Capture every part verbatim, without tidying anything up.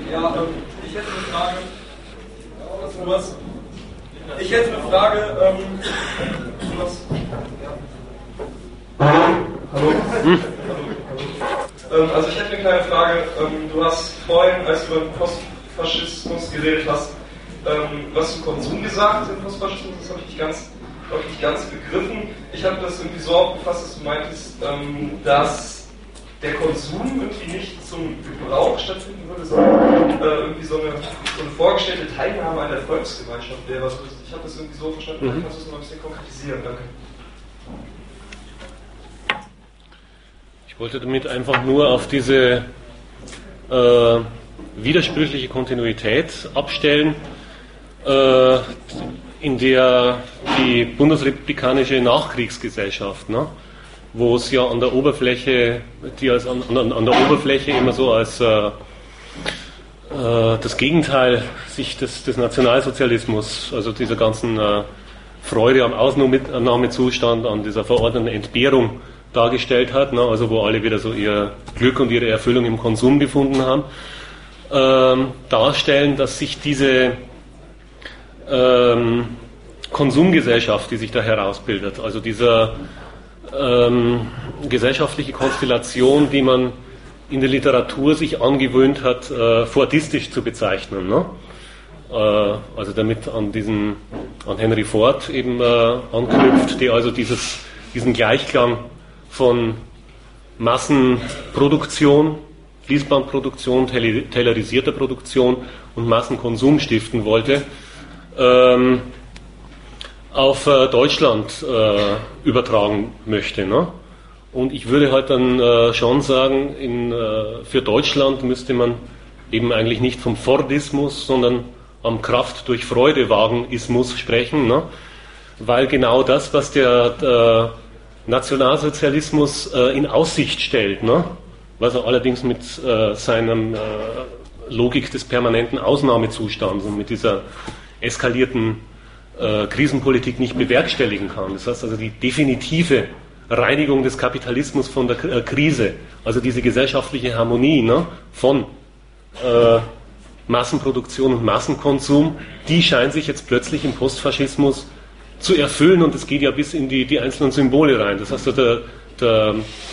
Ja, ähm, ich hätte eine Frage. Was? Ich hätte eine Frage. Ähm, was? Ja. Hallo? Hm? Hallo. Ähm, also ich hätte eine kleine Frage. Ähm, du hast vorhin, als du über den Postfaschismus geredet hast, ähm, was zu Konsum gesagt im Postfaschismus. Das habe ich nicht ganz, habe ich nicht ganz begriffen. Ich habe das irgendwie so aufgefasst, dass du meintest, ähm, dass der Konsum irgendwie nicht zum Gebrauch stattfinden würde, sondern äh, irgendwie so eine, so eine vorgestellte Teilnahme an der Volksgemeinschaft wäre. Ich habe das irgendwie so verstanden, mhm. Kannst du es noch ein bisschen konkretisieren? Danke. Ich wollte damit einfach nur auf diese äh, widersprüchliche Kontinuität abstellen, äh, in der die bundesrepublikanische Nachkriegsgesellschaft, ne, wo es ja an der Oberfläche, die als an, an, an der Oberfläche immer so als äh, äh, das Gegenteil sich des, des Nationalsozialismus, also dieser ganzen äh, Freude am Ausnahmezustand, an dieser verordneten Entbehrung dargestellt hat, ne, also wo alle wieder so ihr Glück und ihre Erfüllung im Konsum gefunden haben, ähm, darstellen, dass sich diese ähm, Konsumgesellschaft, die sich da herausbildet, also dieser Ähm, gesellschaftliche Konstellation, die man in der Literatur sich angewöhnt hat, äh, fordistisch zu bezeichnen. Ne? Äh, also damit an diesen, an Henry Ford eben äh, anknüpft, der also dieses, diesen Gleichklang von Massenproduktion, Fließbandproduktion, taylorisierter Produktion und Massenkonsum stiften wollte. Ähm, auf äh, Deutschland äh, übertragen möchte. Ne? Und ich würde halt dann äh, schon sagen, in, äh, für Deutschland müsste man eben eigentlich nicht vom Fordismus, sondern am Kraft durch Freude wagen-Ismus sprechen, ne? Weil genau das, was der, der Nationalsozialismus äh, in Aussicht stellt, ne? Was er allerdings mit äh, seinem äh, Logik des permanenten Ausnahmezustands und mit dieser eskalierten Äh, Krisenpolitik nicht bewerkstelligen kann. Das heißt also die definitive Reinigung des Kapitalismus von der K- äh, Krise, also diese gesellschaftliche Harmonie, ne, von äh, Massenproduktion und Massenkonsum, die scheint sich jetzt plötzlich im Postfaschismus zu erfüllen und es geht ja bis in die, die einzelnen Symbole rein. Das heißt, der, der,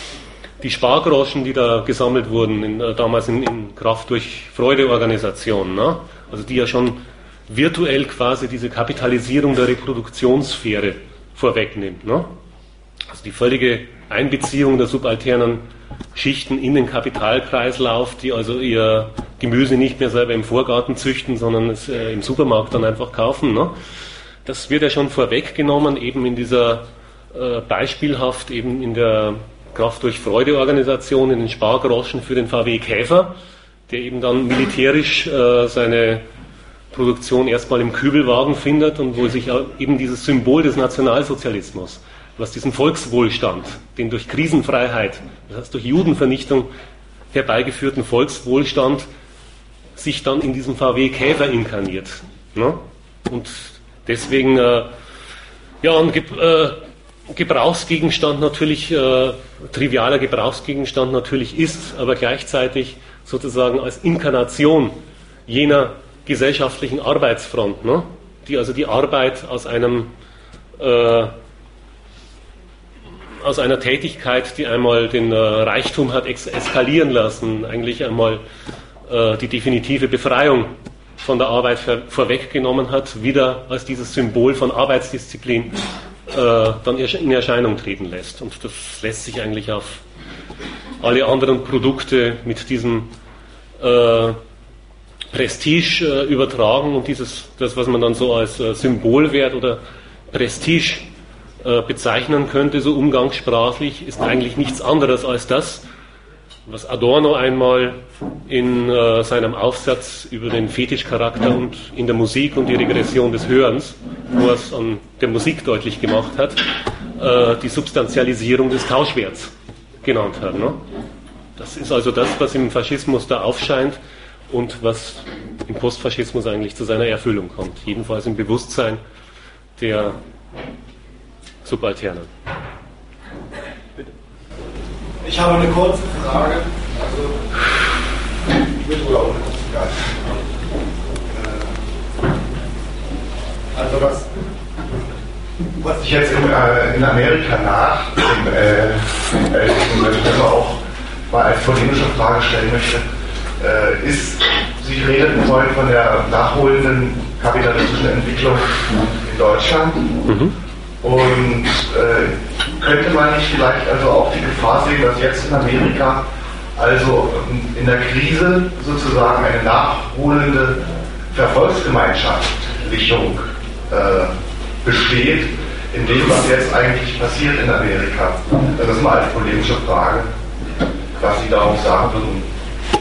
die Spargroschen, die da gesammelt wurden, in, äh, damals in, in Kraft durch Freude-Organisationen, ne, also die ja schon virtuell quasi diese Kapitalisierung der Reproduktionssphäre vorwegnimmt. Ne? Also die völlige Einbeziehung der subalternen Schichten in den Kapitalkreislauf, die also ihr Gemüse nicht mehr selber im Vorgarten züchten, sondern es äh, im Supermarkt dann einfach kaufen. Ne? Das wird ja schon vorweggenommen, eben in dieser äh, beispielhaft eben in der Kraft durch Freude Organisation, in den Spargroschen für den V W Käfer, der eben dann militärisch äh, seine Produktion erstmal im Kübelwagen findet und wo sich eben dieses Symbol des Nationalsozialismus, was diesen Volkswohlstand, den durch Krisenfreiheit, das heißt durch Judenvernichtung herbeigeführten Volkswohlstand, sich dann in diesem V W Käfer inkarniert. Ne? Und deswegen äh, ja, ein Ge äh, Gebrauchsgegenstand natürlich, äh, trivialer Gebrauchsgegenstand natürlich ist, aber gleichzeitig sozusagen als Inkarnation jener gesellschaftlichen Arbeitsfront, ne? Die also die Arbeit aus einem äh, aus einer Tätigkeit, die einmal den äh, Reichtum hat ex eskalieren lassen, eigentlich einmal äh, die definitive Befreiung von der Arbeit vorweggenommen hat, wieder als dieses Symbol von Arbeitsdisziplin äh, dann in Erscheinung treten lässt. Und das lässt sich eigentlich auf alle anderen Produkte mit diesem äh, Prestige äh, übertragen und dieses, das, was man dann so als äh, Symbolwert oder Prestige äh, bezeichnen könnte, so umgangssprachlich, ist eigentlich nichts anderes als das, was Adorno einmal in äh, seinem Aufsatz über den Fetischcharakter und in der Musik und die Regression des Hörens, wo er es an der Musik deutlich gemacht hat, äh, die Substantialisierung des Tauschwerts genannt hat. Ne? Das ist also das, was im Faschismus da aufscheint und was im Postfaschismus eigentlich zu seiner Erfüllung kommt. Jedenfalls im Bewusstsein der Subalternen. Ich habe eine kurze Frage. Also, mit oder ohne, egal. sich jetzt in, äh, in Amerika nach, in, äh, äh, ich also auch mal als polemische Frage stellen möchte, äh, ist, Sie redeten vorhin von der nachholenden kapitalistischen Entwicklung in Deutschland. Mhm. Und äh, könnte man nicht vielleicht also auch die Gefahr sehen, dass jetzt in Amerika also in der Krise sozusagen eine nachholende Verfolgsgemeinschaftlichung äh, besteht, in dem, was jetzt eigentlich passiert in Amerika? Das ist mal als polemische Frage, was Sie darauf sagen würden.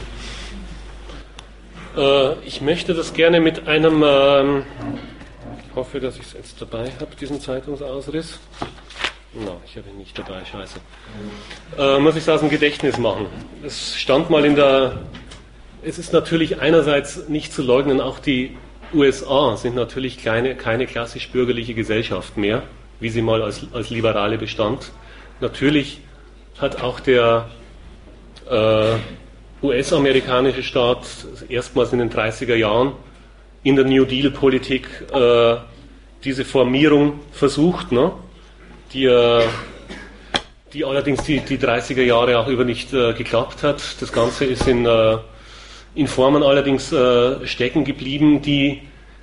Ich möchte das gerne mit einem, ähm, ich hoffe, dass ich es jetzt dabei habe, diesen Zeitungsausriss. Nein, no, ich habe ihn nicht dabei, scheiße. Äh, muss ich es aus dem Gedächtnis machen. Es stand mal in der, es ist natürlich einerseits nicht zu leugnen, auch die U S A sind natürlich keine, keine klassisch bürgerliche Gesellschaft mehr, wie sie mal als, als Liberale bestand. Natürlich hat auch der äh, U S-amerikanische Staat erstmals in den dreißiger Jahren in der New Deal-Politik äh, diese Formierung versucht, ne? die, äh, die allerdings die, die dreißiger Jahre auch über nicht äh, geklappt hat. Das Ganze ist in, äh, in Formen allerdings äh, stecken geblieben, die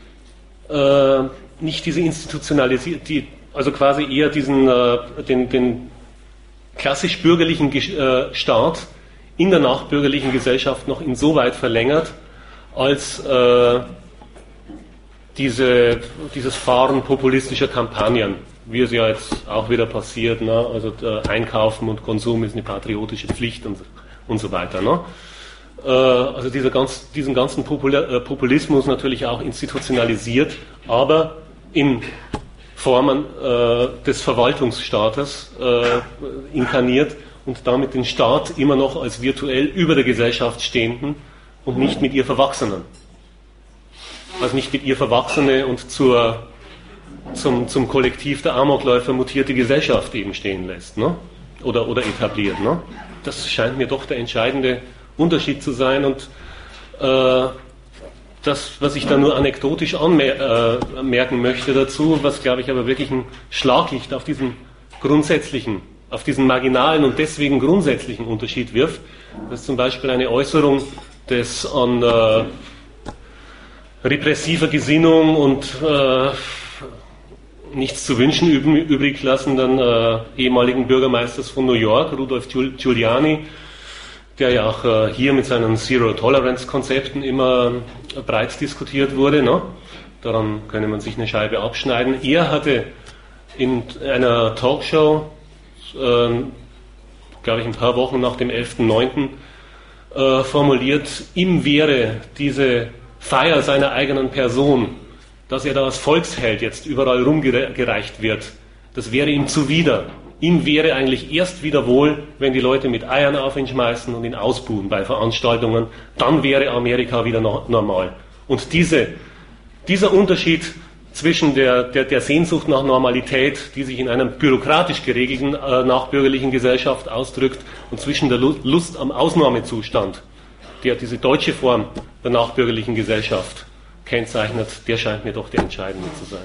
äh, nicht diese institutionalisiert, die also quasi eher diesen äh, den, den klassisch bürgerlichen äh, Staat in der nachbürgerlichen Gesellschaft noch insoweit verlängert, als äh, diese, dieses Fahren populistischer Kampagnen, wie es ja jetzt auch wieder passiert, ne? Also äh, Einkaufen und Konsum ist eine patriotische Pflicht und, und so weiter. Ne? Äh, also dieser ganz, diesen ganzen Popula- äh, Populismus natürlich auch institutionalisiert, aber in Formen äh, des Verwaltungsstaates äh, inkarniert, und damit den Staat immer noch als virtuell über der Gesellschaft stehenden und nicht mit ihr Verwachsenen. Also nicht mit ihr Verwachsene und zur, zum, zum Kollektiv der Amokläufer mutierte Gesellschaft eben stehen lässt, ne? oder, oder etabliert. Ne? Das scheint mir doch der entscheidende Unterschied zu sein, und äh, das, was ich da nur anekdotisch anmerken äh, möchte dazu, was glaube ich aber wirklich ein Schlaglicht auf diesen grundsätzlichen auf diesen marginalen und deswegen grundsätzlichen Unterschied wirft. Das ist zum Beispiel eine Äußerung des an äh, repressiver Gesinnung und äh, nichts zu wünschen übrig lassenden äh, ehemaligen Bürgermeisters von New York, Rudolph Giuliani, der ja auch äh, hier mit seinen Zero-Tolerance-Konzepten immer äh, breit diskutiert wurde. Ne? Daran könne man sich eine Scheibe abschneiden. Er hatte in einer Talkshow, Ähm, glaube ich, ein paar Wochen nach dem elften neunten äh, formuliert, ihm wäre diese Feier seiner eigenen Person, dass er da als Volksheld jetzt überall rumgereicht wird, das wäre ihm zuwider. Ihm wäre eigentlich erst wieder wohl, wenn die Leute mit Eiern auf ihn schmeißen und ihn ausbuhen bei Veranstaltungen, dann wäre Amerika wieder no- normal. Und diese, dieser Unterschied zwischen der, der, der Sehnsucht nach Normalität, die sich in einer bürokratisch geregelten äh, nachbürgerlichen Gesellschaft ausdrückt, und zwischen der Lust am Ausnahmezustand, der diese deutsche Form der nachbürgerlichen Gesellschaft kennzeichnet, der scheint mir doch der entscheidende zu sein.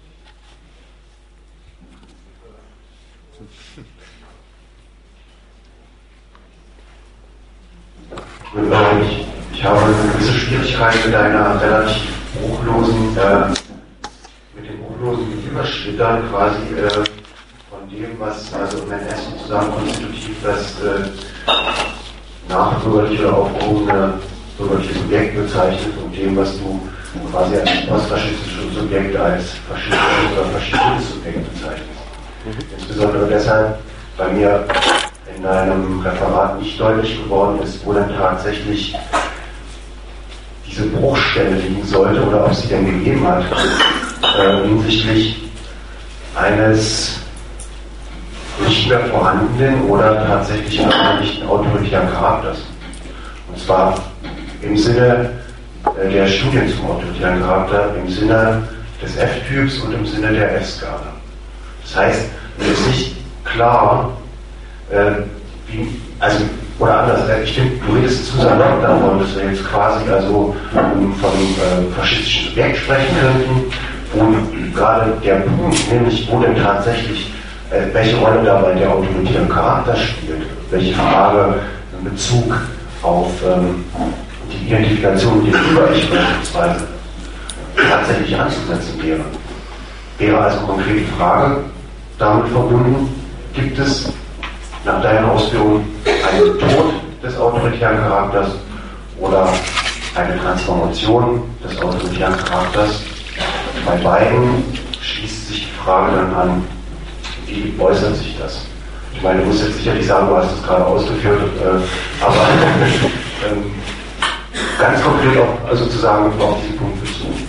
Ich, ich habe eine gewisse Schwierigkeit mit einer relativ bruchlosen äh, Überschlittern quasi äh, von dem, was also im N S sozusagen konstitutiv das äh, nachbürgerliche oder aufgehobene bürgerliche Subjekt bezeichnet, und dem, was du quasi als postfaschistisches Subjekt als faschistisches oder faschistisches Subjekt bezeichnest. Mhm. Insbesondere deshalb, weil mir in einem Referat nicht deutlich geworden ist, wo dann tatsächlich diese Bruchstelle liegen sollte oder ob sie denn gegeben hat, äh, hinsichtlich eines nicht mehr vorhandenen oder tatsächlich vereinigten autoritären Charakters. Und zwar im Sinne äh, der Studien zum autoritären Charakter, im Sinne des F-Typs und im Sinne der F-Skala. Das heißt, mir ist nicht klar, äh, wie, also, oder anders, äh, ich finde, du redest zu sehr laut davon, dass wir jetzt quasi also um, von äh, faschistischen Subjekt sprechen könnten, wo gerade der Punkt, nämlich wo denn tatsächlich, äh, welche Rolle dabei der autoritäre Charakter spielt, welche Frage in Bezug auf ähm, die Identifikation mit dem Über-Ich beispielsweise tatsächlich anzusetzen wäre. Wäre also konkret die Frage damit verbunden, gibt es nach deiner Ausführung einen Tod des autoritären Charakters oder eine Transformation des autoritären Charakters? Bei beiden schließt sich die Frage dann an, wie äußert sich das? Ich meine, du musst jetzt sicherlich sagen, du hast es gerade ausgeführt, äh, aber ähm, ganz konkret auch also sozusagen auf diesen Punkt bezogen.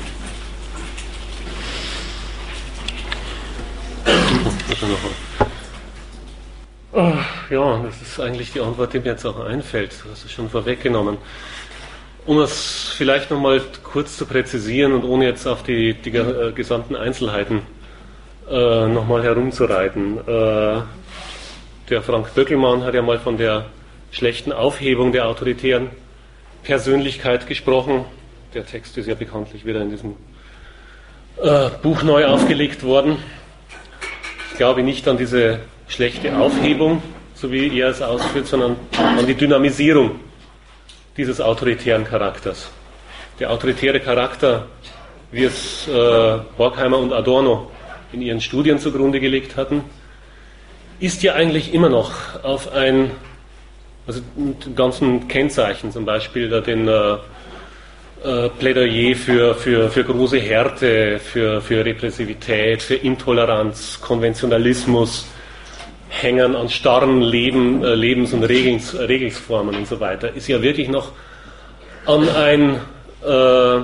Ja, das ist eigentlich die Antwort, die mir jetzt auch einfällt. Du hast es schon vorweggenommen. Um es vielleicht nochmal kurz zu präzisieren und ohne jetzt auf die, die äh, gesamten Einzelheiten äh, nochmal herumzureiten. Äh, der Frank Böckelmann hat ja mal von der schlechten Aufhebung der autoritären Persönlichkeit gesprochen. Der Text ist ja bekanntlich wieder in diesem äh, Buch neu aufgelegt worden. Ich glaube nicht an diese schlechte Aufhebung, so wie er es ausführt, sondern an die Dynamisierung dieses autoritären Charakters. Der autoritäre Charakter, wie es äh, Horkheimer und Adorno in ihren Studien zugrunde gelegt hatten, ist ja eigentlich immer noch auf ein, also mit ganzen Kennzeichen, zum Beispiel da den äh, äh, Plädoyer für, für, für große Härte, für, für Repressivität, für Intoleranz, Konventionalismus, Hängen an starren Leben, äh, Lebens- und Regels, Regelsformen und so weiter, ist ja wirklich noch an ein äh,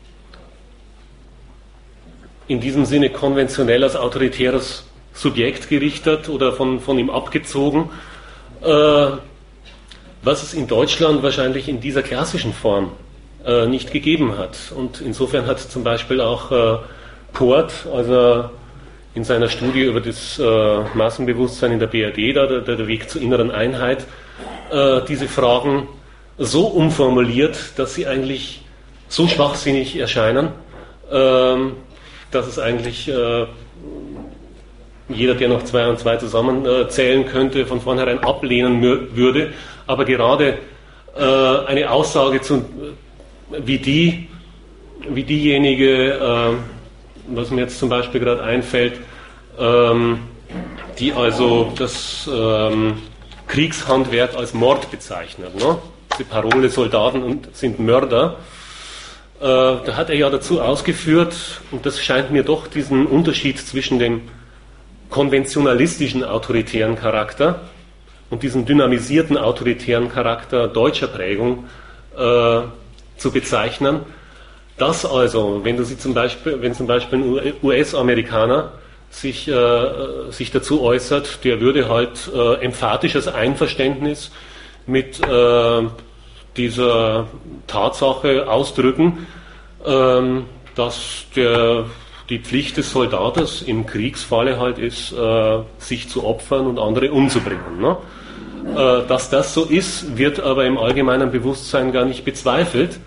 in diesem Sinne konventionelles, autoritäres Subjekt gerichtet oder von, von ihm abgezogen, äh, was es in Deutschland wahrscheinlich in dieser klassischen Form äh, nicht gegeben hat. Und insofern hat zum Beispiel auch äh, Port, also in seiner Studie über das äh, Massenbewusstsein in der B R D, da, der, der Weg zur inneren Einheit, äh, diese Fragen so umformuliert, dass sie eigentlich so schwachsinnig erscheinen, äh, dass es eigentlich äh, jeder, der noch zwei und zwei zusammenzählen äh, könnte, von vornherein ablehnen würde. Aber gerade äh, eine Aussage zu, wie die, wie diejenige, äh, was mir jetzt zum Beispiel gerade einfällt, ähm, die also das ähm, Kriegshandwerk als Mord bezeichnet. Ne? Die Parole Soldaten sind Mörder. Äh, da hat er ja dazu ausgeführt, und das scheint mir doch diesen Unterschied zwischen dem konventionalistischen autoritären Charakter und diesem dynamisierten autoritären Charakter deutscher Prägung äh, zu bezeichnen. Das also, wenn du sie zum Beispiel, wenn zum Beispiel ein U S-Amerikaner sich, äh, sich dazu äußert, der würde halt äh, emphatisches Einverständnis mit äh, dieser Tatsache ausdrücken, äh, dass der, die Pflicht des Soldates im Kriegsfalle halt ist, äh, sich zu opfern und andere umzubringen. Ne? Äh, dass das so ist, wird aber im allgemeinen Bewusstsein gar nicht bezweifelt.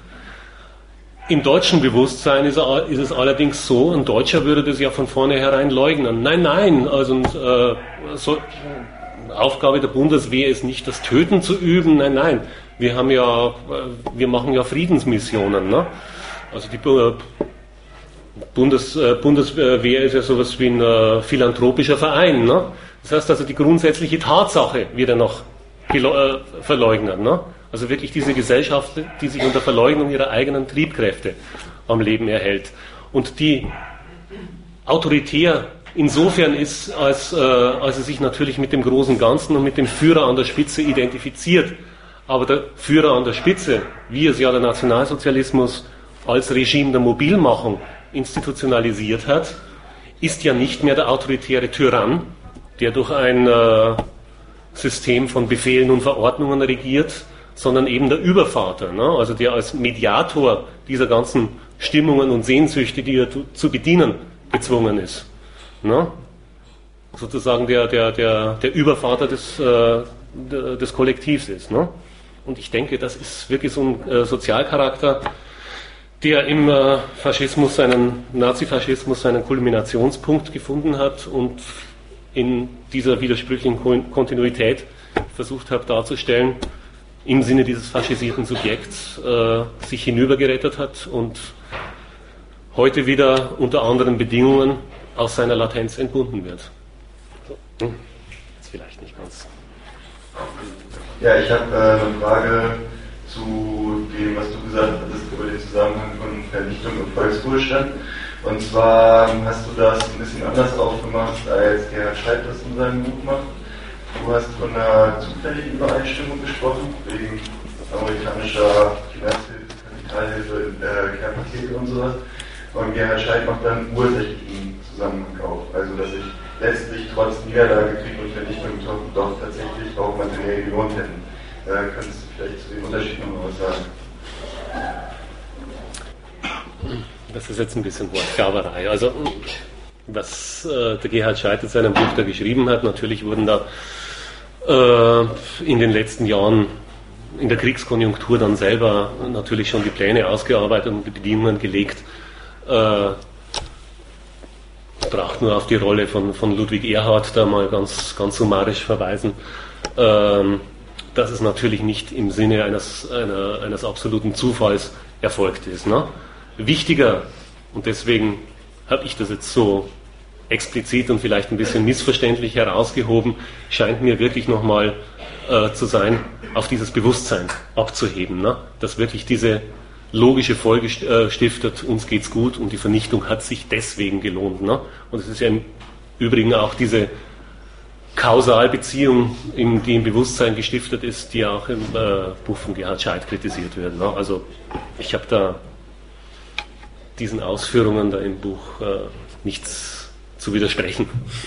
Im deutschen Bewusstsein ist, er, ist es allerdings so, ein Deutscher würde das ja von vornherein leugnen. Nein, nein, also äh, so, Aufgabe der Bundeswehr ist nicht, das Töten zu üben. Nein, nein, wir haben ja, wir machen ja Friedensmissionen. Ne? Also die äh, Bundes, äh, Bundeswehr ist ja sowas wie ein äh, philanthropischer Verein. Ne? Das heißt also, die grundsätzliche Tatsache wird ja noch äh, verleugnet. Ne? Also wirklich diese Gesellschaft, die sich unter Verleugnung ihrer eigenen Triebkräfte am Leben erhält. Und die autoritär insofern ist, als, äh, als sie sich natürlich mit dem großen Ganzen und mit dem Führer an der Spitze identifiziert. Aber der Führer an der Spitze, wie es ja der Nationalsozialismus als Regime der Mobilmachung institutionalisiert hat, ist ja nicht mehr der autoritäre Tyrann, der durch ein äh, System von Befehlen und Verordnungen regiert, sondern eben der Übervater, ne? Also der als Mediator dieser ganzen Stimmungen und Sehnsüchte, die er zu bedienen gezwungen ist. Ne? Sozusagen der, der, der, der Übervater des, äh, des Kollektivs ist. Ne? Und ich denke, das ist wirklich so ein äh, Sozialcharakter, der im äh, Faschismus seinen, Nazifaschismus seinen Kulminationspunkt gefunden hat und in dieser widersprüchlichen Kontinuität versucht habe darzustellen, im Sinne dieses faschisierten Subjekts äh, sich hinübergerettet hat und heute wieder unter anderen Bedingungen aus seiner Latenz entbunden wird. So. Hm. Jetzt vielleicht nicht ganz. Ja, ich habe äh, eine Frage zu dem, was du gesagt hattest über den Zusammenhang von Vernichtung und Volkswohlstand. Und zwar hast du das ein bisschen anders aufgemacht, als Gerhard Scheid das in seinem Buch macht. Du hast von einer zufälligen Übereinstimmung gesprochen, wegen amerikanischer Finanzhilfe, Kapitalhilfe, äh, Kernpakete und sowas. Und Gerhard Scheid macht dann ursächlichen Zusammenhang auf. Also, dass sich letztlich trotz Niederlage, Krieg und Vernichtung doch, doch tatsächlich auch materiell gelohnt hätten. Äh, könntest du vielleicht zu dem Unterschied noch mal was sagen? Das ist jetzt ein bisschen Wortgaberei. Also, was äh, der Gerhard Scheid in seinem Buch da geschrieben hat, natürlich wurden da äh, in den letzten Jahren in der Kriegskonjunktur dann selber natürlich schon die Pläne ausgearbeitet und die Bedingungen gelegt. Äh, ich brauche nur auf die Rolle von, von Ludwig Erhard da mal ganz, ganz summarisch verweisen, ähm, dass es natürlich nicht im Sinne eines, einer, eines absoluten Zufalls erfolgt ist. Ne? Wichtiger, und deswegen habe ich das jetzt so explizit und vielleicht ein bisschen missverständlich herausgehoben, scheint mir wirklich nochmal äh, zu sein, auf dieses Bewusstsein abzuheben, ne? Dass wirklich diese logische Folge äh, stiftet, uns geht's gut und die Vernichtung hat sich deswegen gelohnt. Ne? Und es ist ja im Übrigen auch diese Kausalbeziehung, in, die im Bewusstsein gestiftet ist, die auch im äh, Buch von Gerhard Scheid kritisiert wird. Ne? Also ich habe da diesen Ausführungen da im Buch äh, nichts zu widersprechen.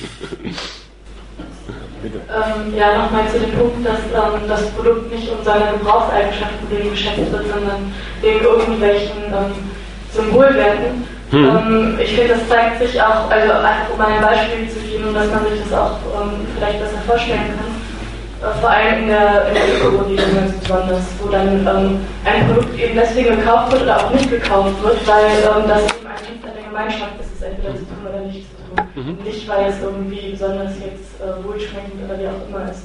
Ähm, ja, nochmal zu dem Punkt, dass ähm, das Produkt nicht um seine Gebrauchseigenschaften wegen geschätzt wird, sondern wegen irgendwelchen ähm, Symbolwerten. Hm. Ähm, ich finde, das zeigt sich auch, also einfach um ein Beispiel zu geben, dass man sich das auch ähm, vielleicht besser vorstellen kann, äh, vor allem in der, in der Öko-Bewegung ganz besonders, wo dann ähm, ein Produkt eben deswegen gekauft wird oder auch nicht gekauft wird, weil ähm, das eben ein Dienst an der Gemeinschaft ist, es entweder zu tun oder nicht zu tun. Mhm. Nicht, weil es irgendwie besonders jetzt äh, wohlschmeckend oder wie auch immer ist.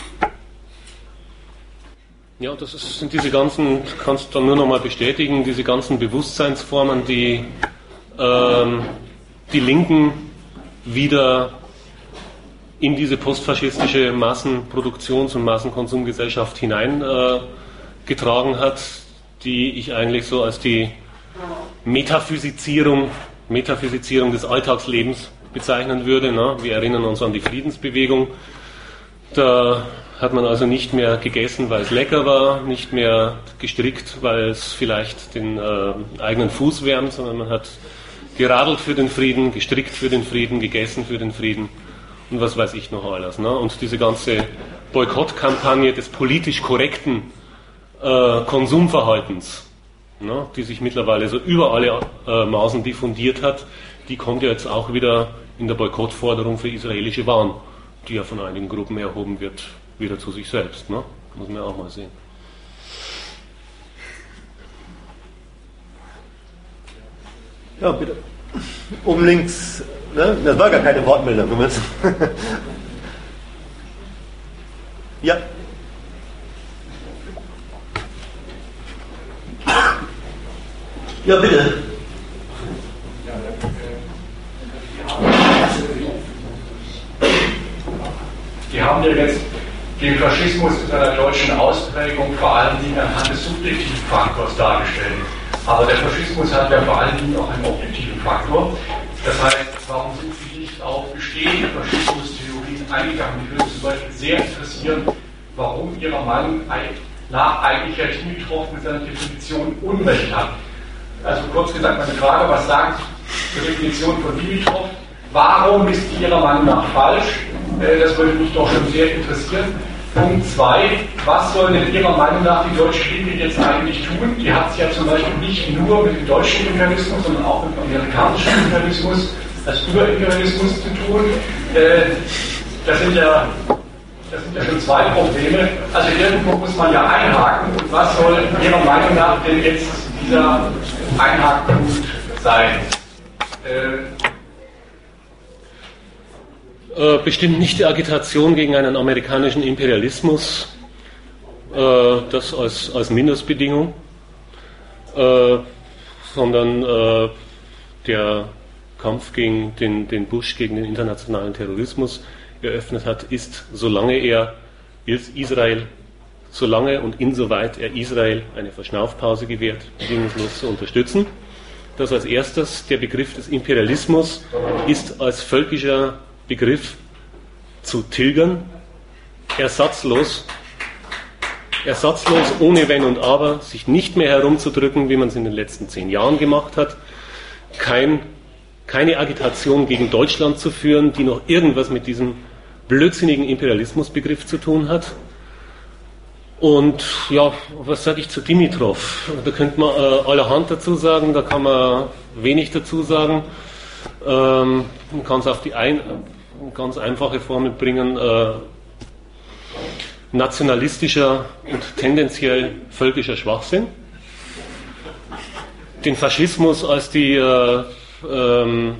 Ja, das ist, sind diese ganzen, kannst du dann nur nochmal bestätigen, diese ganzen Bewusstseinsformen, die ähm, die Linken wieder in diese postfaschistische Massenproduktions- und Massenkonsumgesellschaft hineingetragen äh, hat, die ich eigentlich so als die Metaphysizierung, Metaphysizierung des Alltagslebens bezeichnen würde. Ne? Wir erinnern uns an die Friedensbewegung. Da hat man also nicht mehr gegessen, weil es lecker war, nicht mehr gestrickt, weil es vielleicht den äh, eigenen Fuß wärmt, sondern man hat geradelt für den Frieden, gestrickt für den Frieden, gegessen für den Frieden und was weiß ich noch alles. Ne? Und diese ganze Boykottkampagne des politisch korrekten äh, Konsumverhaltens, ne? Die sich mittlerweile so über alle äh, Maßen diffundiert hat, die kommt ja jetzt auch wieder in der Boykottforderung für israelische Waren, die ja von einigen Gruppen erhoben wird, wieder zu sich selbst. Ne? Muss man ja auch mal sehen. Ja, bitte. Um links, ne? Das war gar keine Wortmeldung. Ja. Ja, bitte. Die haben ja jetzt den Faschismus in seiner deutschen Ausprägung vor allen Dingen anhand des subjektiven Faktors dargestellt. Aber der Faschismus hat ja vor allen Dingen auch einen objektiven Faktor. Das heißt, warum sind Sie nicht auf bestehende Faschismustheorien eingegangen? Mich würde zum Beispiel sehr interessieren, warum Ihrer Meinung nach eigentlich Herr Dimitrov mit seiner Definition Unrecht hat. Also kurz gesagt, meine Frage, was sagt die Definition von Dimitrov? Warum ist die Ihrer Meinung nach falsch? Das würde mich doch schon sehr interessieren. Punkt zwei, was soll denn Ihrer Meinung nach die deutsche Linke jetzt eigentlich tun? Die hat es ja zum Beispiel nicht nur mit dem deutschen Imperialismus, sondern auch mit dem amerikanischen Imperialismus, als Überimperialismus zu tun. Das sind ja, das sind ja schon zwei Probleme. Also irgendwo muss man ja einhaken. Und was soll Ihrer Meinung nach denn jetzt die dieser Einhackpunkt sein? Äh, bestimmt nicht die Agitation gegen einen amerikanischen Imperialismus, äh, das als, als Mindestbedingung, äh, sondern äh, der Kampf gegen den, den Bush gegen den internationalen Terrorismus eröffnet hat, ist, solange er Israel, solange und insoweit er Israel eine Verschnaufpause gewährt, bedingungslos zu unterstützen. Das als erstes, der Begriff des Imperialismus ist als völkischer Begriff zu tilgern, ersatzlos, ersatzlos, ohne Wenn und Aber, sich nicht mehr herumzudrücken, wie man es in den letzten zehn Jahren gemacht hat, kein, keine Agitation gegen Deutschland zu führen, die noch irgendwas mit diesem blödsinnigen Imperialismusbegriff zu tun hat. Und ja, was sage ich zu Dimitrov? Da könnte man äh, allerhand dazu sagen, da kann man wenig dazu sagen. Ähm, man kann es auf die ein, ganz einfache Formel bringen, äh, nationalistischer und tendenziell völkischer Schwachsinn. Den Faschismus als die äh, ähm,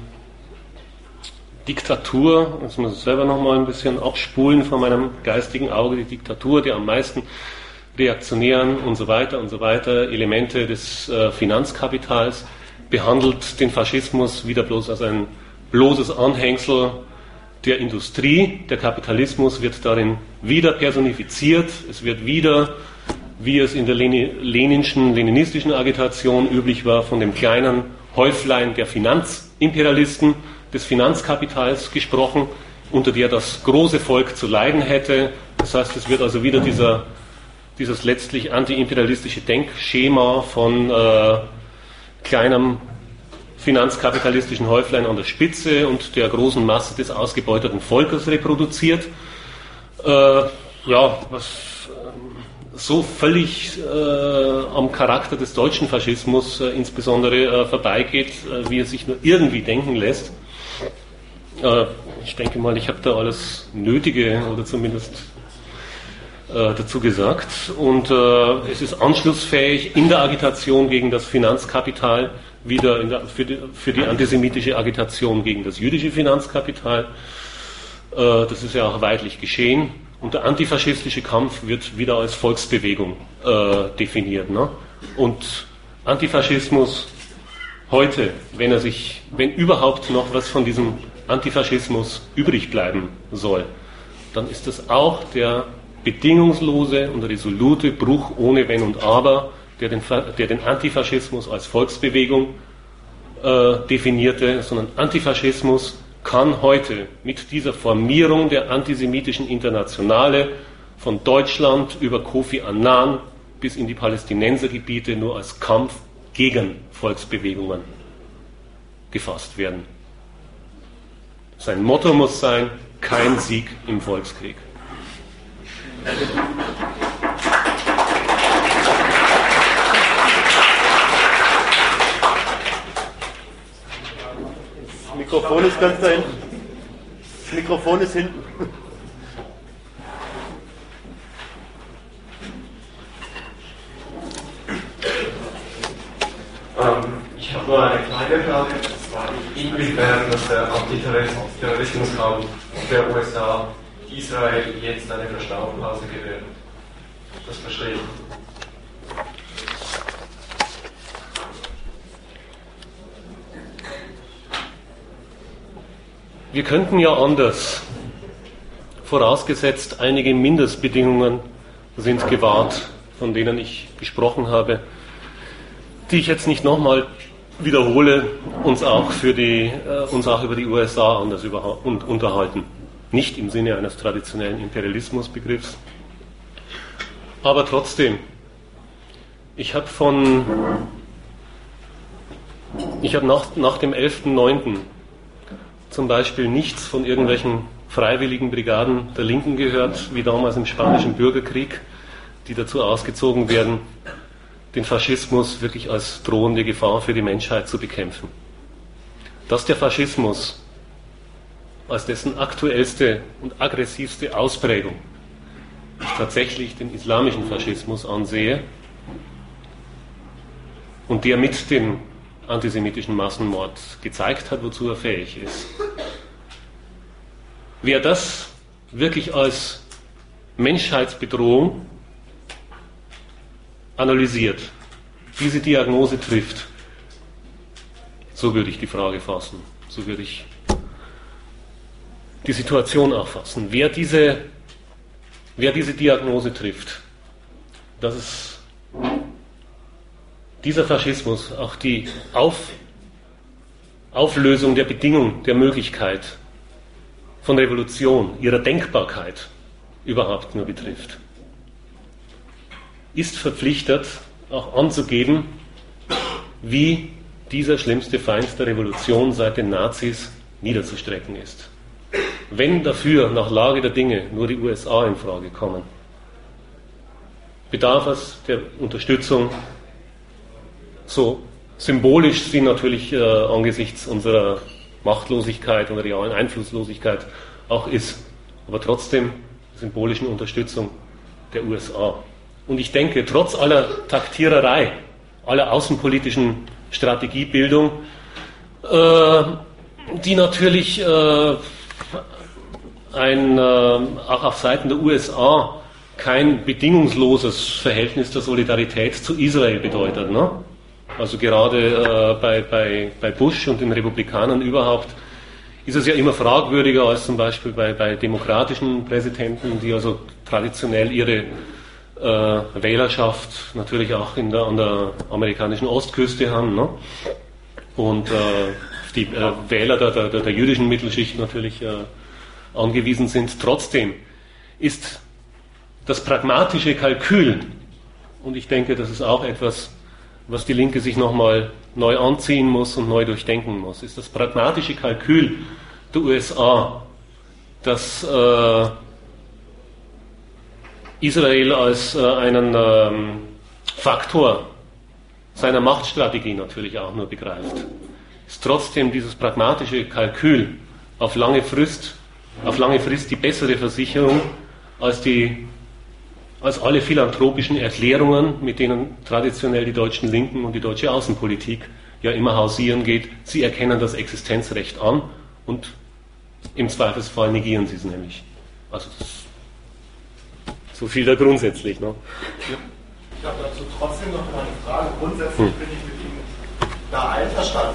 Diktatur, jetzt muss ich selber noch mal ein bisschen abspulen von meinem geistigen Auge, die Diktatur, die am meisten reaktionären und so weiter und so weiter Elemente des äh, Finanzkapitals, behandelt den Faschismus wieder bloß als ein bloßes Anhängsel der Industrie. Der Kapitalismus wird darin wieder personifiziert, es wird wieder, wie es in der leninschen, leninistischen Agitation üblich war, von dem kleinen Häuflein der Finanzimperialisten, des Finanzkapitals gesprochen, unter der das große Volk zu leiden hätte. Das heißt, es wird also wieder dieser, dieses letztlich antiimperialistische Denkschema von äh, kleinem finanzkapitalistischen Häuflein an der Spitze und der großen Masse des ausgebeuteten Volkes reproduziert. Äh, ja, was äh, so völlig äh, am Charakter des deutschen Faschismus äh, insbesondere äh, vorbeigeht, äh, wie es sich nur irgendwie denken lässt. Ich denke mal, ich habe da alles Nötige oder zumindest äh, dazu gesagt. Und äh, es ist anschlussfähig in der Agitation gegen das Finanzkapital, wieder in der, für, die, für die antisemitische Agitation gegen das jüdische Finanzkapital. Äh, das ist ja auch weitlich geschehen. Und der antifaschistische Kampf wird wieder als Volksbewegung äh, definiert. Ne? Und Antifaschismus heute, wenn er sich, wenn überhaupt noch was von diesem Antifaschismus übrig bleiben soll, dann ist das auch der bedingungslose und resolute Bruch ohne Wenn und Aber, der den, der den Antifaschismus als Volksbewegung äh, definierte, sondern Antifaschismus kann heute mit dieser Formierung der antisemitischen Internationale von Deutschland über Kofi Annan bis in die Palästinensergebiete nur als Kampf gegen Volksbewegungen gefasst werden. Sein Motto muss sein, kein Sieg im Volkskrieg. Das Mikrofon ist ganz da hinten. Das Mikrofon ist hinten. Ich habe nur eine kleine Frage, inwiefern dass der Antiterrorismuskampf der U S A Israel jetzt eine Verschnaufpause gewährt. Das verstehe ich. Wir könnten ja anders, vorausgesetzt einige Mindestbedingungen sind gewahrt, von denen ich gesprochen habe, die ich jetzt nicht nochmal wiederhole, uns auch, für die, äh, uns auch über die U S A anders überha- und unterhalten. Nicht im Sinne eines traditionellen Imperialismusbegriffs. Aber trotzdem, ich habe von, ich habe nach, nach dem elften neunten zum Beispiel nichts von irgendwelchen freiwilligen Brigaden der Linken gehört, wie damals im Spanischen Bürgerkrieg, die dazu ausgezogen werden, den Faschismus wirklich als drohende Gefahr für die Menschheit zu bekämpfen. Dass der Faschismus als dessen aktuellste und aggressivste Ausprägung ich tatsächlich den islamischen Faschismus ansehe, und der mit dem antisemitischen Massenmord gezeigt hat, wozu er fähig ist. Wer das wirklich als Menschheitsbedrohung analysiert, diese Diagnose trifft, so würde ich die Frage fassen, so würde ich die Situation auffassen. Wer diese, wer diese Diagnose trifft, dass es dieser Faschismus auch die Auf, Auflösung der Bedingung, der Möglichkeit von Revolution, ihrer Denkbarkeit überhaupt nur betrifft, ist verpflichtet, auch anzugeben, wie dieser schlimmste Feind der Revolution seit den Nazis niederzustrecken ist. Wenn dafür nach Lage der Dinge nur die U S A in Frage kommen, bedarf es der Unterstützung, so symbolisch sie natürlich äh, angesichts unserer Machtlosigkeit und realen Einflusslosigkeit auch ist, aber trotzdem symbolischen Unterstützung der U S A. Und ich denke, trotz aller Taktiererei, aller außenpolitischen Strategiebildung, äh, die natürlich äh, ein, äh, auch auf Seiten der U S A kein bedingungsloses Verhältnis der Solidarität zu Israel bedeutet. Ne? Also gerade äh, bei, bei, bei Bush und den Republikanern überhaupt ist es ja immer fragwürdiger als zum Beispiel bei, bei demokratischen Präsidenten, die also traditionell ihre äh, Wählerschaft natürlich auch in der, an der amerikanischen Ostküste haben, ne? Und äh, die äh, Wähler der, der, der jüdischen Mittelschicht natürlich äh, angewiesen sind. Trotzdem ist das pragmatische Kalkül, und ich denke, das ist auch etwas, was die Linke sich nochmal neu anziehen muss und neu durchdenken muss, ist das pragmatische Kalkül der U S A, dass äh, Israel als äh, einen ähm, Faktor seiner Machtstrategie natürlich auch nur begreift, ist trotzdem dieses pragmatische Kalkül auf lange Frist, auf lange Frist die bessere Versicherung als die als alle philanthropischen Erklärungen, mit denen traditionell die deutschen Linken und die deutsche Außenpolitik ja immer hausieren geht. Sie erkennen das Existenzrecht an und im Zweifelsfall negieren sie es nämlich. Also so viel da grundsätzlich. Ne? Ja. Ich habe dazu trotzdem noch eine Frage. Grundsätzlich hm. bin ich mit Ihnen da einverstanden.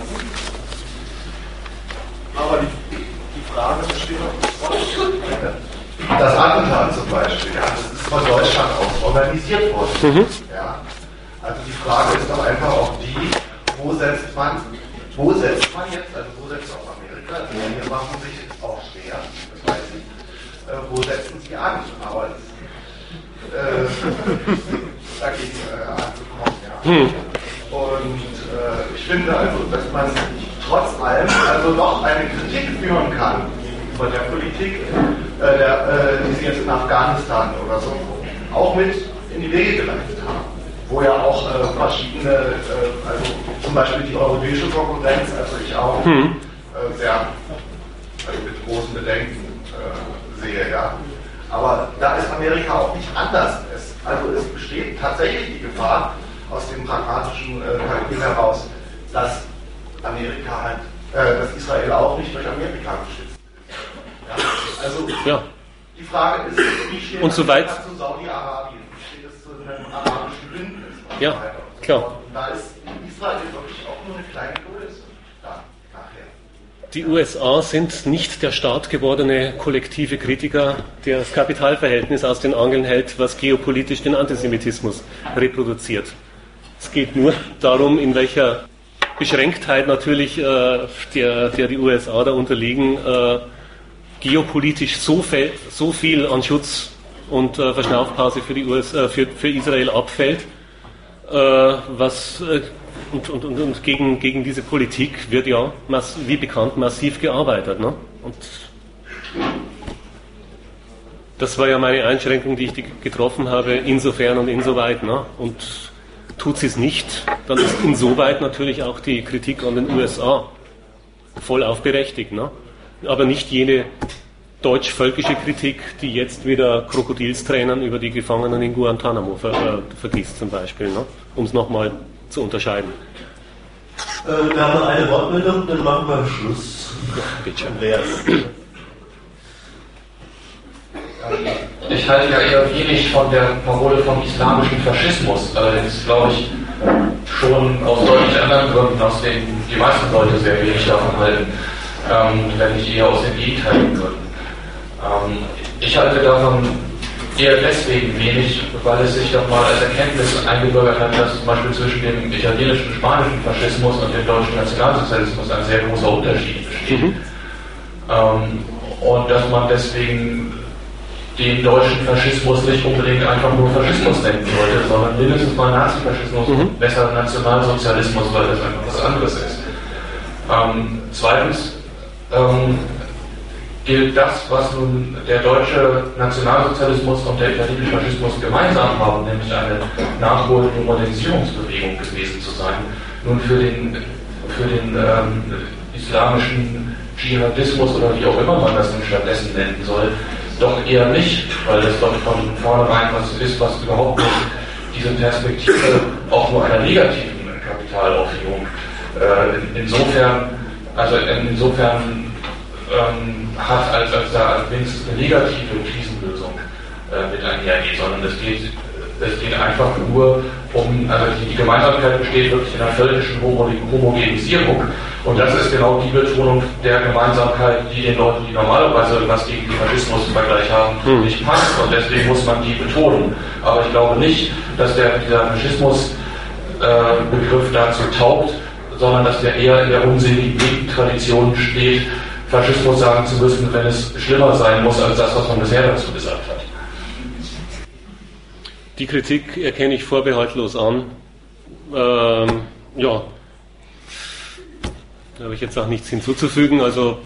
Aber die, die Frage besteht noch nicht. Das Attentat zum Beispiel, ja, das ist von Deutschland aus organisiert worden. Mhm. Ja. Also die Frage ist doch einfach auch die, wo setzt man, wo setzt man jetzt, also wo setzt auch Amerika, also hier machen sich auch schwer, das weiß ich, äh, wo setzen sie an, aber das, äh, dagegen äh, anzukommen, ja. Mhm. Und äh, ich finde also, dass man trotz allem also doch eine Kritik führen kann von der Politik, äh, der, äh, die sie jetzt in Afghanistan oder so auch mit in die Wege geleitet haben. Wo ja auch äh, verschiedene, äh, also zum Beispiel die europäische Konkurrenz, also ich auch hm. äh, sehr also mit großen Bedenken äh, sehe, ja. Aber da ist Amerika auch nicht anders. Es, also es besteht tatsächlich die Gefahr aus dem pragmatischen äh, Kalkül heraus, dass Amerika halt, äh, dass Israel auch nicht durch Amerika geschützt ist. Ja? Also ja. Die Frage ist, wie steht und so weit zu Saudi-Arabien? Wie steht es zu einem arabischen Bündnis? Ja, weiter? klar. Und da ist Israel wirklich auch nur eine kleine Größe. Da, nachher. Die U S A sind nicht der Staat gewordene kollektive Kritiker, der das Kapitalverhältnis aus den Angeln hält, was geopolitisch den Antisemitismus reproduziert. Es geht nur darum, in welcher Beschränktheit natürlich, äh, der, der die U S A da unterliegen, äh, geopolitisch so, fe- so viel an Schutz und äh, Verschnaufpause für, die U S, äh, für, für Israel abfällt, äh, was äh, und, und, und, und gegen, gegen diese Politik wird ja, mass- wie bekannt, massiv gearbeitet. Ne? Und das war ja meine Einschränkung, die ich die getroffen habe, insofern und insoweit. Ne? Und tut sie es nicht, dann ist insoweit natürlich auch die Kritik an den U S A voll aufberechtigt. Ne? Aber nicht jene deutsch-völkische Kritik, die jetzt wieder Krokodilstränen über die Gefangenen in Guantanamo ver, äh, vergießt zum Beispiel, ne? Um es nochmal zu unterscheiden. Äh, wir haben noch eine Wortmeldung, dann machen wir Schluss. Ja, bitte. Andreas. Ich halte ja eher wenig von der Parole vom islamischen Faschismus, allerdings glaube ich schon aus deutlich anderen Gründen, aus denen die meisten Leute sehr wenig davon halten, ähm, wenn nicht eher aus den gegenteiligen Gründen. Ähm, ich halte davon eher deswegen wenig, weil es sich doch mal als Erkenntnis eingebürgert hat, dass zum Beispiel zwischen dem italienischen, spanischen Faschismus und dem deutschen Nationalsozialismus ein sehr großer Unterschied besteht. Mhm. Ähm, und dass man deswegen den deutschen Faschismus nicht unbedingt einfach nur Faschismus nennen sollte, sondern mindestens mal Nazifaschismus mhm. und besser Nationalsozialismus, weil das einfach was anderes ist. Ähm, zweitens ähm, gilt das, was nun der deutsche Nationalsozialismus und der italienische Faschismus gemeinsam haben, nämlich eine nachholende Modernisierungsbewegung gewesen zu sein, nun für den, für den ähm, islamischen Dschihadismus oder wie auch immer man das nun stattdessen nennen soll, doch eher nicht, weil das doch von vornherein was ist, was überhaupt nicht diese Perspektive auch nur einer negativen Kapitalaufhebung äh, insofern, also insofern ähm, hat, als, als da wenigstens eine negative Krisenlösung äh, mit einhergeht, sondern es geht, es geht einfach nur um, also die, die Gemeinsamkeit besteht wirklich in einer völkischen Homogenisierung. Und das ist genau die Betonung der Gemeinsamkeit, die den Leuten, die normalerweise was gegen den Faschismus im Vergleich haben, hm. nicht passt. Und deswegen muss man die betonen. Aber ich glaube nicht, dass der, dieser Faschismus-Begriff äh, dazu taugt, sondern dass der eher in der unseligen Tradition steht, Faschismus sagen zu müssen, wenn es schlimmer sein muss als das, was man bisher dazu gesagt hat. Die Kritik erkenne ich vorbehaltlos an. Ähm, ja. Da habe ich jetzt auch nichts hinzuzufügen, also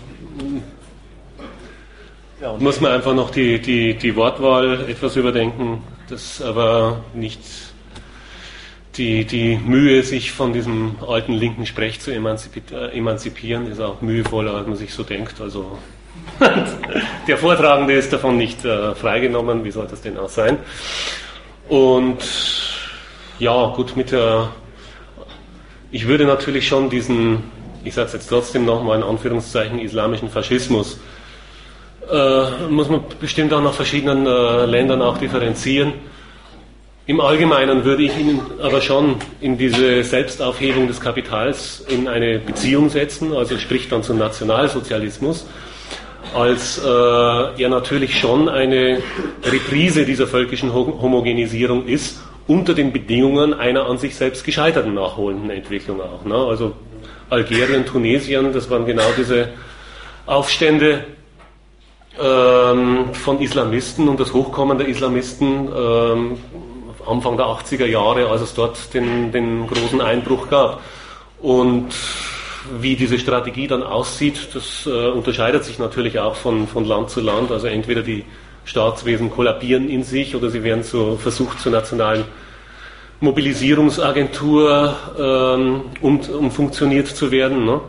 ja, muss man einfach noch die, die, die Wortwahl etwas überdenken, das aber nicht die, die Mühe, sich von diesem alten linken Sprech zu emanzipieren, ist auch mühevoller, als man sich so denkt. Also der Vortragende ist davon nicht äh, freigenommen, wie soll das denn auch sein? Und ja, gut, mit der, ich würde natürlich schon diesen, ich sage es jetzt trotzdem nochmal in Anführungszeichen, islamischen Faschismus, äh, muss man bestimmt auch nach verschiedenen äh, Ländern auch differenzieren. Im Allgemeinen würde ich ihn aber schon in diese Selbstaufhebung des Kapitals in eine Beziehung setzen, also sprich dann zum Nationalsozialismus, als äh, er natürlich schon eine Reprise dieser völkischen Homogenisierung ist, unter den Bedingungen einer an sich selbst gescheiterten nachholenden Entwicklung auch. Ne? Also Algerien, Tunesien, das waren genau diese Aufstände ähm, von Islamisten und das Hochkommen der Islamisten ähm, Anfang der achtziger Jahre, als es dort den, den großen Einbruch gab. Und wie diese Strategie dann aussieht, das äh, unterscheidet sich natürlich auch von, von Land zu Land. Also entweder die Staatswesen kollabieren in sich oder sie werden so versucht zur nationalen Mobilisierungsagentur ähm, um, um funktioniert zu werden. Ne?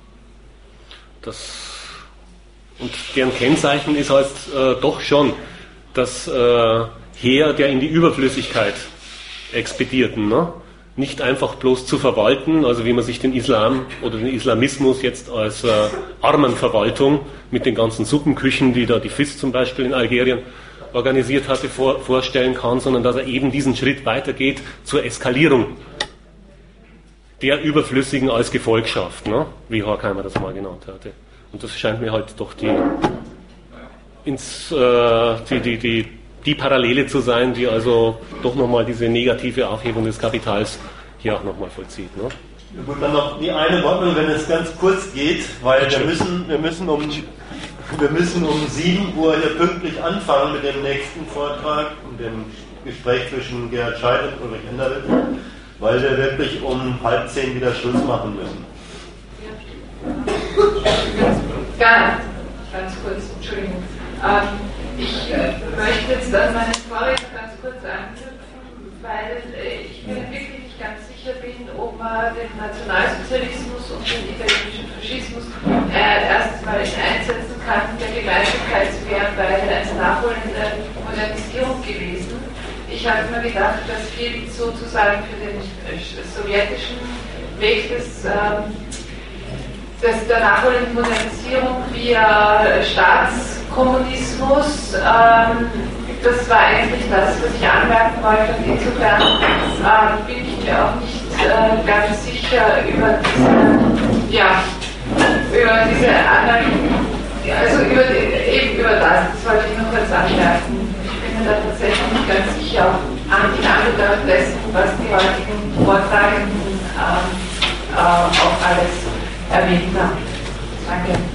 Das, und deren Kennzeichen ist halt äh, doch schon das äh, Heer der in die Überflüssigkeit expedierten. Ne? Nicht einfach bloß zu verwalten, also wie man sich den Islam oder den Islamismus jetzt als äh, Armenverwaltung mit den ganzen Suppenküchen, die da die F I S zum Beispiel in Algerien organisiert hatte, vor, vorstellen kann, sondern dass er eben diesen Schritt weitergeht zur Eskalierung der Überflüssigen als Gefolgschaft, ne? Wie Horkheimer das mal genannt hatte. Und das scheint mir halt doch die, ins, äh, die, die, die, die Parallele zu sein, die also doch nochmal diese negative Aufhebung des Kapitals hier auch nochmal vollzieht. Ne? Gut, dann noch die eine Wortmeldung, wenn es ganz kurz geht, weil wir müssen, wir müssen um Wir müssen um sieben Uhr hier pünktlich anfangen mit dem nächsten Vortrag und dem Gespräch zwischen Gerhard Scheidt und Ulrich Enderwitt, weil wir wirklich um halb zehn wieder Schluss machen müssen. Ganz, ganz kurz, Entschuldigung. Ähm, ich äh, möchte jetzt an meine Vorredner ganz kurz anknüpfen, weil äh, ich mir wirklich nicht ganz sicher bin, ob man den Nationalsozialismus und den italienischen Faschismus äh, erstens mal einsetzen kann, der Gemeinsamkeit wären beide als nachholende Modernisierung gewesen. Ich ich habe mir gedacht, dass viel sozusagen für den sowjetischen Weg des, ähm, des, der nachfolgenden Modernisierung via Staatskommunismus, ähm, das war eigentlich das, was ich anmerken wollte. Und insofern äh, bin ich mir auch nicht äh, ganz sicher über diese, ja, über diese anderen, also über die, eben über das, das wollte ich noch kurz anmerken. Ich bin mir da tatsächlich nicht ganz sicher, auch in Anbetracht dessen, was die heutigen Vortragenden ähm, äh, auch alles erwähnt haben. Danke.